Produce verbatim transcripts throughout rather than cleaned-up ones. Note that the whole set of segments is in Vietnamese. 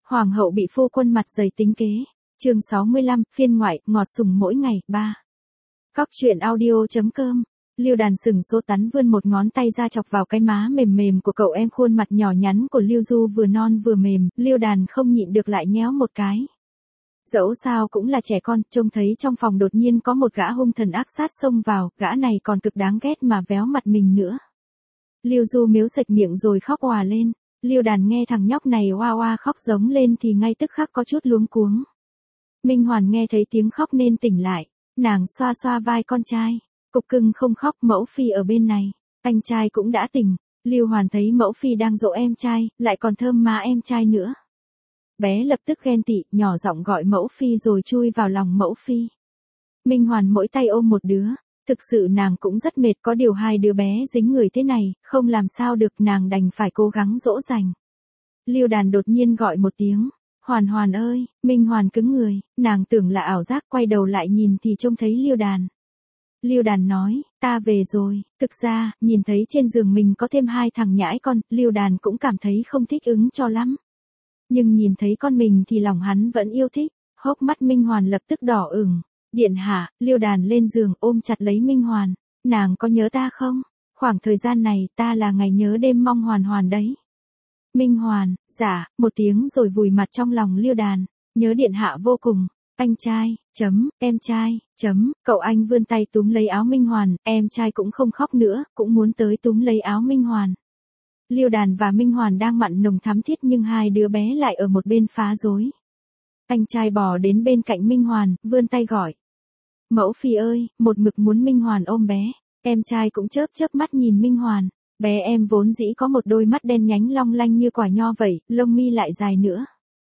Hoàng hậu bị phu quân mặt dày tính kế. Chương sáu mươi lăm, phiên ngoại, ngọt sủng mỗi ngày, ba. Cóc truyện audio chấm com. Liêu Đàn sừng sốt tắn vươn một ngón tay ra chọc vào cái má mềm mềm của cậu em, khuôn mặt nhỏ nhắn của Liêu Du vừa non vừa mềm, Liêu Đàn không nhịn được lại nhéo một cái. Dẫu sao cũng là trẻ con, trông thấy trong phòng đột nhiên có một gã hung thần ác sát xông vào, gã này còn cực đáng ghét mà véo mặt mình nữa. Liêu Du miếu sạch miệng rồi khóc òa lên. Liêu Đàn nghe thằng nhóc này oa oa khóc giống lên thì ngay tức khắc có chút luống cuống. Minh Hoàn nghe thấy tiếng khóc nên tỉnh lại, nàng xoa xoa vai con trai. Cục cưng không khóc, mẫu phi ở bên này. Anh trai cũng đã tỉnh. Liêu Hoàn thấy mẫu phi đang dỗ em trai, lại còn thơm má em trai nữa. Bé lập tức ghen tị, nhỏ giọng gọi mẫu phi rồi chui vào lòng mẫu phi. Minh Hoàn mỗi tay ôm một đứa. Thực sự nàng cũng rất mệt, có điều hai đứa bé dính người thế này, không làm sao được, nàng đành phải cố gắng dỗ dành. Liêu Đàn đột nhiên gọi một tiếng. Hoàn Hoàn ơi, Minh Hoàn cứng người, nàng tưởng là ảo giác, quay đầu lại nhìn thì trông thấy Liêu Đàn. Liêu Đàn nói, ta về rồi. Thực ra, nhìn thấy trên giường mình có thêm hai thằng nhãi con, Liêu Đàn cũng cảm thấy không thích ứng cho lắm. Nhưng nhìn thấy con mình thì lòng hắn vẫn yêu thích, hốc mắt Minh Hoàn lập tức đỏ ửng. Điện hạ, Liêu Đàn lên giường ôm chặt lấy Minh Hoàn. Nàng có nhớ ta không? Khoảng thời gian này ta là ngày nhớ đêm mong Hoàn Hoàn đấy. Minh Hoàn, dạ, một tiếng rồi vùi mặt trong lòng Liêu Đàn. Nhớ điện hạ vô cùng. Anh trai, chấm, em trai, chấm, cậu anh vươn tay túm lấy áo Minh Hoàn, em trai cũng không khóc nữa, cũng muốn tới túm lấy áo Minh Hoàn. Liêu Đàn và Minh Hoàn đang mặn nồng thắm thiết nhưng hai đứa bé lại ở một bên phá rối. Anh trai bò đến bên cạnh Minh Hoàn, vươn tay gọi. Mẫu phi ơi, một mực muốn Minh Hoàn ôm bé. Em trai cũng chớp chớp mắt nhìn Minh Hoàn. Bé em vốn dĩ có một đôi mắt đen nhánh long lanh như quả nho vậy, lông mi lại dài nữa.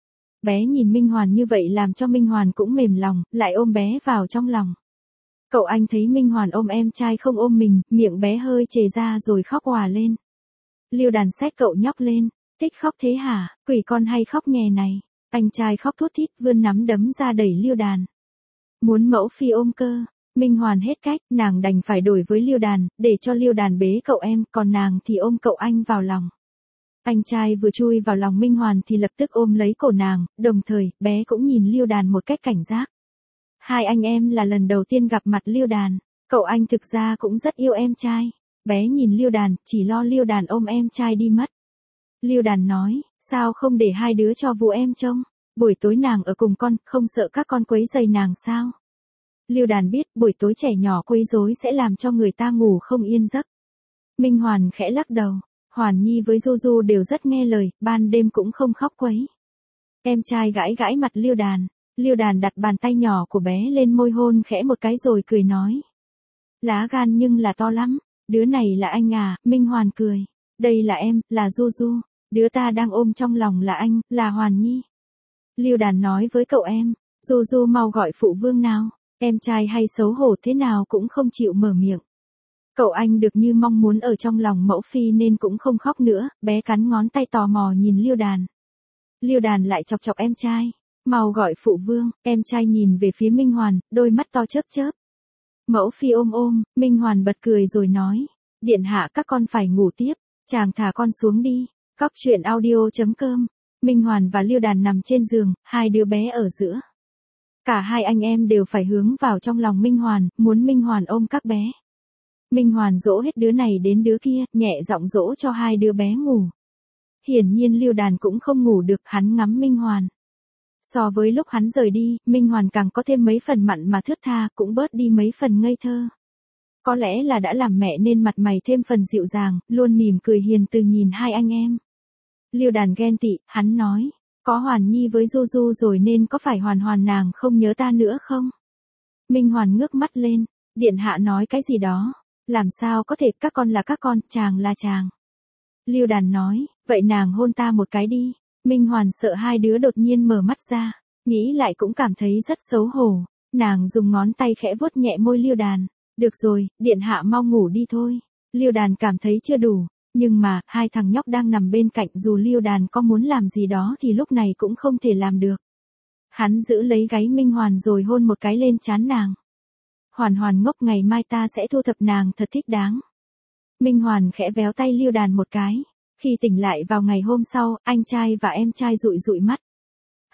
Bé nhìn Minh Hoàn như vậy làm cho Minh Hoàn cũng mềm lòng, lại ôm bé vào trong lòng. Cậu anh thấy Minh Hoàn ôm em trai không ôm mình, miệng bé hơi chề ra rồi khóc òa lên. Liêu Đàn xách cậu nhóc lên. Thích khóc thế hả, quỷ con hay khóc nhè này. Anh trai khóc thút thít vươn nắm đấm ra đẩy Liêu Đàn. Muốn mẫu phi ôm cơ. Minh Hoàn hết cách, nàng đành phải đổi với Liêu Đàn, để cho Liêu Đàn bế cậu em, còn nàng thì ôm cậu anh vào lòng. Anh trai vừa chui vào lòng Minh Hoàn thì lập tức ôm lấy cổ nàng, đồng thời, bé cũng nhìn Liêu Đàn một cách cảnh giác. Hai anh em là lần đầu tiên gặp mặt Liêu Đàn, cậu anh thực ra cũng rất yêu em trai. Bé nhìn Liêu Đàn, chỉ lo Liêu Đàn ôm em trai đi mất. Liêu Đàn nói, sao không để hai đứa cho vụ em trông? Buổi tối nàng ở cùng con, không sợ các con quấy rầy nàng sao? Liêu Đàn biết buổi tối trẻ nhỏ quấy rối sẽ làm cho người ta ngủ không yên giấc. Minh Hoàn khẽ lắc đầu. Hoàn Nhi với Du Du đều rất nghe lời, ban đêm cũng không khóc quấy. Em trai gãi gãi mặt Liêu Đàn. Liêu Đàn đặt bàn tay nhỏ của bé lên môi hôn khẽ một cái rồi cười nói. Lá gan nhưng là to lắm. Đứa này là anh à, Minh Hoàn cười. Đây là em, là Du Du. Đứa ta đang ôm trong lòng là anh, là Hoàn Nhi. Liêu Đàn nói với cậu em, Du Du mau gọi phụ vương nào. Em trai hay xấu hổ thế nào cũng không chịu mở miệng. Cậu anh được như mong muốn ở trong lòng mẫu phi nên cũng không khóc nữa, bé cắn ngón tay tò mò nhìn Liêu Đàn. Liêu Đàn lại chọc chọc em trai, mau gọi phụ vương, em trai nhìn về phía Minh Hoàn, đôi mắt to chớp chớp. Mẫu phi ôm ôm, Minh Hoàn bật cười rồi nói, điện hạ các con phải ngủ tiếp, chàng thả con xuống đi. Cóc truyện audio chấm com. Minh Hoàn và Liêu Đàn nằm trên giường, hai đứa bé ở giữa. Cả hai anh em đều phải hướng vào trong lòng Minh Hoàn, muốn Minh Hoàn ôm các bé. Minh Hoàn dỗ hết đứa này đến đứa kia, nhẹ giọng dỗ cho hai đứa bé ngủ. Hiển nhiên Liêu Đàn cũng không ngủ được, hắn ngắm Minh Hoàn. So với lúc hắn rời đi, Minh Hoàn càng có thêm mấy phần mặn mà thướt tha, cũng bớt đi mấy phần ngây thơ. Có lẽ là đã làm mẹ nên mặt mày thêm phần dịu dàng, luôn mỉm cười hiền từ nhìn hai anh em. Liêu Đàn ghen tị, hắn nói, có Hoàn Nhi với Du Du rồi nên có phải Hoàn Hoàn nàng không nhớ ta nữa không? Minh Hoàn ngước mắt lên, điện hạ nói cái gì đó, làm sao có thể, các con là các con, chàng là chàng. Liêu Đàn nói, vậy nàng hôn ta một cái đi. Minh Hoàn sợ hai đứa đột nhiên mở mắt ra, nghĩ lại cũng cảm thấy rất xấu hổ, nàng dùng ngón tay khẽ vuốt nhẹ môi Liêu Đàn. Được rồi, điện hạ mau ngủ đi thôi. Liêu Đàn cảm thấy chưa đủ, nhưng mà, hai thằng nhóc đang nằm bên cạnh, dù Liêu Đàn có muốn làm gì đó thì lúc này cũng không thể làm được. Hắn giữ lấy gáy Minh Hoàn rồi hôn một cái lên trán nàng. Hoàn Hoàn ngốc, ngày mai ta sẽ thu thập nàng thật thích đáng. Minh Hoàn khẽ véo tay Liêu Đàn một cái. Khi tỉnh lại vào ngày hôm sau, anh trai và em trai dụi dụi mắt.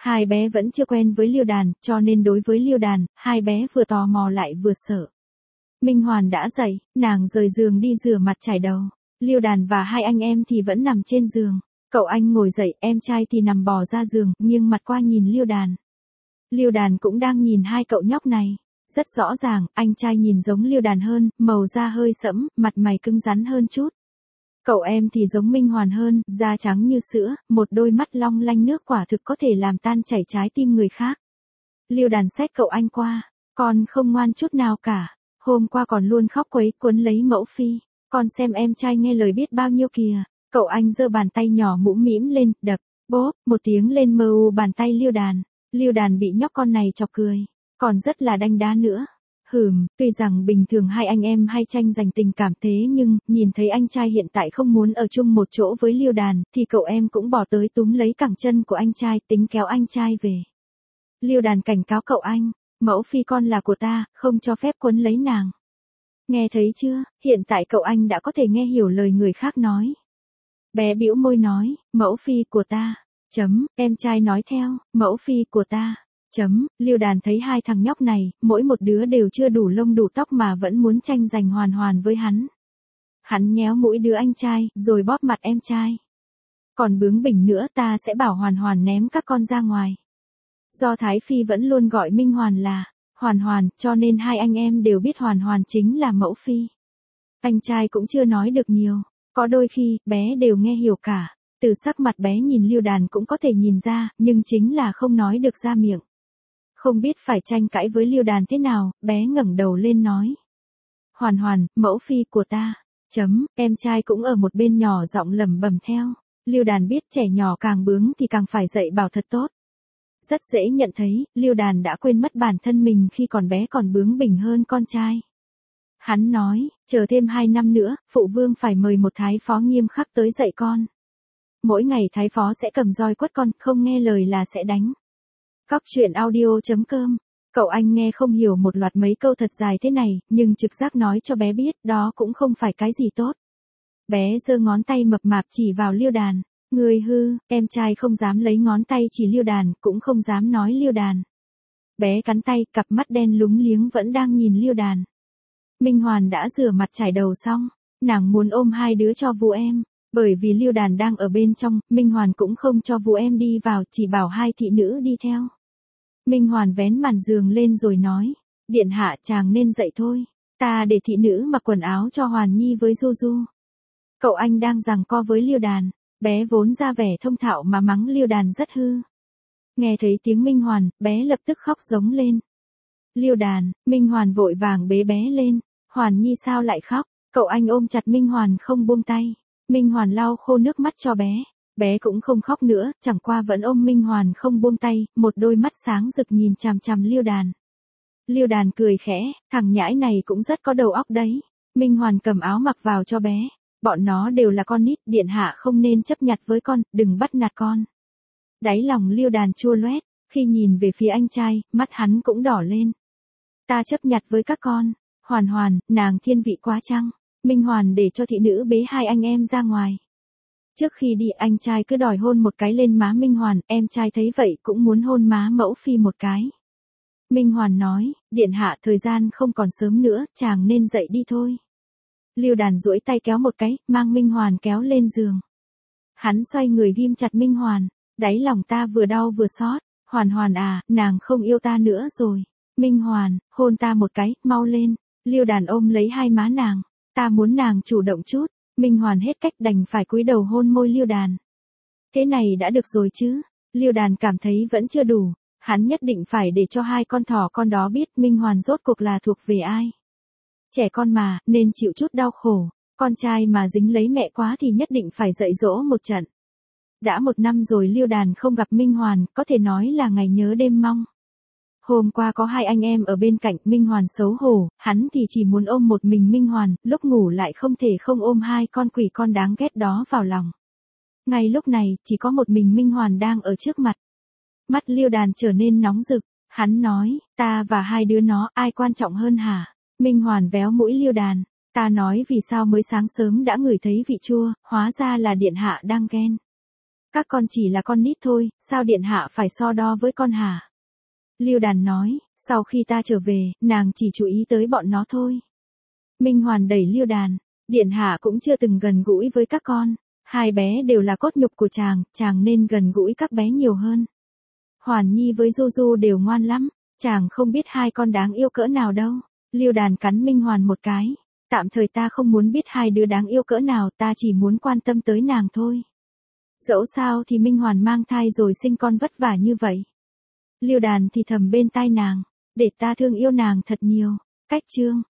Hai bé vẫn chưa quen với Liêu Đàn, cho nên đối với Liêu Đàn, hai bé vừa tò mò lại vừa sợ. Minh Hoàn đã dậy, nàng rời giường đi rửa mặt chải đầu. Liêu Đàn và hai anh em thì vẫn nằm trên giường. Cậu anh ngồi dậy, em trai thì nằm bò ra giường, nghiêng mặt qua nhìn Liêu Đàn. Liêu Đàn cũng đang nhìn hai cậu nhóc này. Rất rõ ràng, anh trai nhìn giống Liêu Đàn hơn, màu da hơi sẫm, mặt mày cứng rắn hơn chút. Cậu em thì giống Minh Hoàn hơn, da trắng như sữa, một đôi mắt long lanh nước quả thực có thể làm tan chảy trái tim người khác. Liêu Đàn xách cậu anh qua, con không ngoan chút nào cả. Hôm qua còn luôn khóc quấy quấn lấy mẫu phi, con xem em trai nghe lời biết bao nhiêu kìa. Cậu anh giơ bàn tay nhỏ mũm mĩm lên, đập, bốp, một tiếng lên mờ u bàn tay Liêu Đàn. Liêu Đàn bị nhóc con này chọc cười, còn rất là đanh đá nữa. Hừm, tuy rằng bình thường hai anh em hay tranh giành tình cảm thế nhưng, nhìn thấy anh trai hiện tại không muốn ở chung một chỗ với Liêu Đàn, thì cậu em cũng bỏ tới túm lấy cẳng chân của anh trai, tính kéo anh trai về. Liêu Đàn cảnh cáo cậu anh, mẫu phi con là của ta, không cho phép quấn lấy nàng. Nghe thấy chưa, hiện tại cậu anh đã có thể nghe hiểu lời người khác nói. Bé bĩu môi nói, mẫu phi của ta, chấm, em trai nói theo, mẫu phi của ta. Chấm, Liêu Đàn thấy hai thằng nhóc này, mỗi một đứa đều chưa đủ lông đủ tóc mà vẫn muốn tranh giành Hoàn Hoàn với hắn. Hắn nhéo mũi đứa anh trai, rồi bóp mặt em trai. Còn bướng bỉnh nữa ta sẽ bảo Hoàn Hoàn ném các con ra ngoài. Do Thái Phi vẫn luôn gọi Minh Hoàn là Hoàn Hoàn, cho nên hai anh em đều biết Hoàn Hoàn chính là mẫu phi. Anh trai cũng chưa nói được nhiều, có đôi khi, bé đều nghe hiểu cả. Từ sắc mặt bé nhìn Liêu Đàn cũng có thể nhìn ra, nhưng chính là không nói được ra miệng. Không biết phải tranh cãi với Liêu Đàn thế nào, bé ngẩng đầu lên nói. Hoàn Hoàn, mẫu phi của ta. Chấm, em trai cũng ở một bên nhỏ giọng lẩm bẩm theo. Liêu Đàn biết trẻ nhỏ càng bướng thì càng phải dạy bảo thật tốt. Rất dễ nhận thấy, Liêu Đàn đã quên mất bản thân mình khi còn bé còn bướng bỉnh hơn con trai. Hắn nói, chờ thêm hai năm nữa, phụ vương phải mời một thái phó nghiêm khắc tới dạy con. Mỗi ngày thái phó sẽ cầm roi quất con, không nghe lời là sẽ đánh. Cóc truyện audio chấm com. Cậu anh nghe không hiểu một loạt mấy câu thật dài thế này, nhưng trực giác nói cho bé biết đó cũng không phải cái gì tốt. Bé giơ ngón tay mập mạp chỉ vào Liêu Đàn. Người hư, em trai không dám lấy ngón tay chỉ Liêu Đàn, cũng không dám nói Liêu Đàn. Bé cắn tay, cặp mắt đen lúng liếng vẫn đang nhìn Liêu Đàn. Minh Hoàn đã rửa mặt chải đầu xong, nàng muốn ôm hai đứa cho vu em. Bởi vì Liêu Đàn đang ở bên trong, Minh Hoàn cũng không cho vu em đi vào, chỉ bảo hai thị nữ đi theo. Minh Hoàn vén màn giường lên rồi nói, điện hạ chàng nên dậy thôi, ta để thị nữ mặc quần áo cho Hoàn Nhi với Du Du. Cậu anh đang giằng co với Liêu Đàn, bé vốn ra vẻ thông thạo mà mắng Liêu Đàn rất hư. Nghe thấy tiếng Minh Hoàn, bé lập tức khóc giống lên. Liêu Đàn, Minh Hoàn vội vàng bế bé lên, Hoàn Nhi sao lại khóc, cậu anh ôm chặt Minh Hoàn không buông tay. Minh Hoàn lau khô nước mắt cho bé, bé cũng không khóc nữa, chẳng qua vẫn ôm Minh Hoàn không buông tay, một đôi mắt sáng rực nhìn chằm chằm Liêu Đàn. Liêu Đàn cười khẽ, thằng nhãi này cũng rất có đầu óc đấy. Minh Hoàn cầm áo mặc vào cho bé, bọn nó đều là con nít, điện hạ không nên chấp nhặt với con, đừng bắt nạt con. Đáy lòng Liêu Đàn chua loét, khi nhìn về phía anh trai, mắt hắn cũng đỏ lên. Ta chấp nhặt với các con, Hoàn Hoàn, nàng thiên vị quá chăng? Minh Hoàn để cho thị nữ bế hai anh em ra ngoài. Trước khi đi anh trai cứ đòi hôn một cái lên má Minh Hoàn, em trai thấy vậy cũng muốn hôn má mẫu phi một cái. Minh Hoàn nói, điện hạ thời gian không còn sớm nữa, chàng nên dậy đi thôi. Liêu Đàn duỗi tay kéo một cái, mang Minh Hoàn kéo lên giường. Hắn xoay người ghim chặt Minh Hoàn, đáy lòng ta vừa đau vừa xót, Hoàn Hoàn à, nàng không yêu ta nữa rồi. Minh Hoàn, hôn ta một cái, mau lên. Liêu Đàn ôm lấy hai má nàng. Ta muốn nàng chủ động chút, Minh Hoàn hết cách đành phải cúi đầu hôn môi Liêu Đàn. Thế này đã được rồi chứ, Liêu Đàn cảm thấy vẫn chưa đủ, hắn nhất định phải để cho hai con thỏ con đó biết Minh Hoàn rốt cuộc là thuộc về ai. Trẻ con mà, nên chịu chút đau khổ, con trai mà dính lấy mẹ quá thì nhất định phải dạy dỗ một trận. Đã một năm rồi Liêu Đàn không gặp Minh Hoàn, có thể nói là ngày nhớ đêm mong. Hôm qua có hai anh em ở bên cạnh, Minh Hoàn xấu hổ, hắn thì chỉ muốn ôm một mình Minh Hoàn, lúc ngủ lại không thể không ôm hai con quỷ con đáng ghét đó vào lòng. Ngay lúc này, chỉ có một mình Minh Hoàn đang ở trước mặt. Mắt Liêu Đàn trở nên nóng rực, hắn nói, ta và hai đứa nó, ai quan trọng hơn hả? Minh Hoàn véo mũi Liêu Đàn, ta nói vì sao mới sáng sớm đã ngửi thấy vị chua, hóa ra là điện hạ đang ghen. Các con chỉ là con nít thôi, sao điện hạ phải so đo với con hả? Lưu Đàn nói, sau khi ta trở về, nàng chỉ chú ý tới bọn nó thôi. Minh Hoàn đẩy Lưu Đàn, điện hạ cũng chưa từng gần gũi với các con. Hai bé đều là cốt nhục của chàng, chàng nên gần gũi các bé nhiều hơn. Hoàn Nhi với Du Du đều ngoan lắm, chàng không biết hai con đáng yêu cỡ nào đâu. Lưu Đàn cắn Minh Hoàn một cái. Tạm thời ta không muốn biết hai đứa đáng yêu cỡ nào, ta chỉ muốn quan tâm tới nàng thôi. Dẫu sao thì Minh Hoàn mang thai rồi sinh con vất vả như vậy. Lưu Đàn thì thầm bên tai nàng, để ta thương yêu nàng thật nhiều. Cách chương